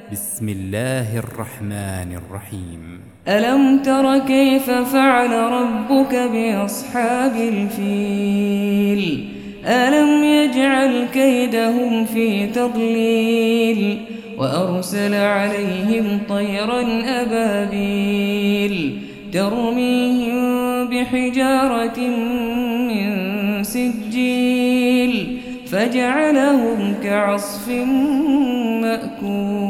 بسم الله الرحمن الرحيم. ألم تر كيف فعل ربك بأصحاب الفيل ألم يجعل كيدهم في تضليل وأرسل عليهم طيرا أبابيل ترميهم بحجارة من سجيل فجعلهم كعصف مأكول.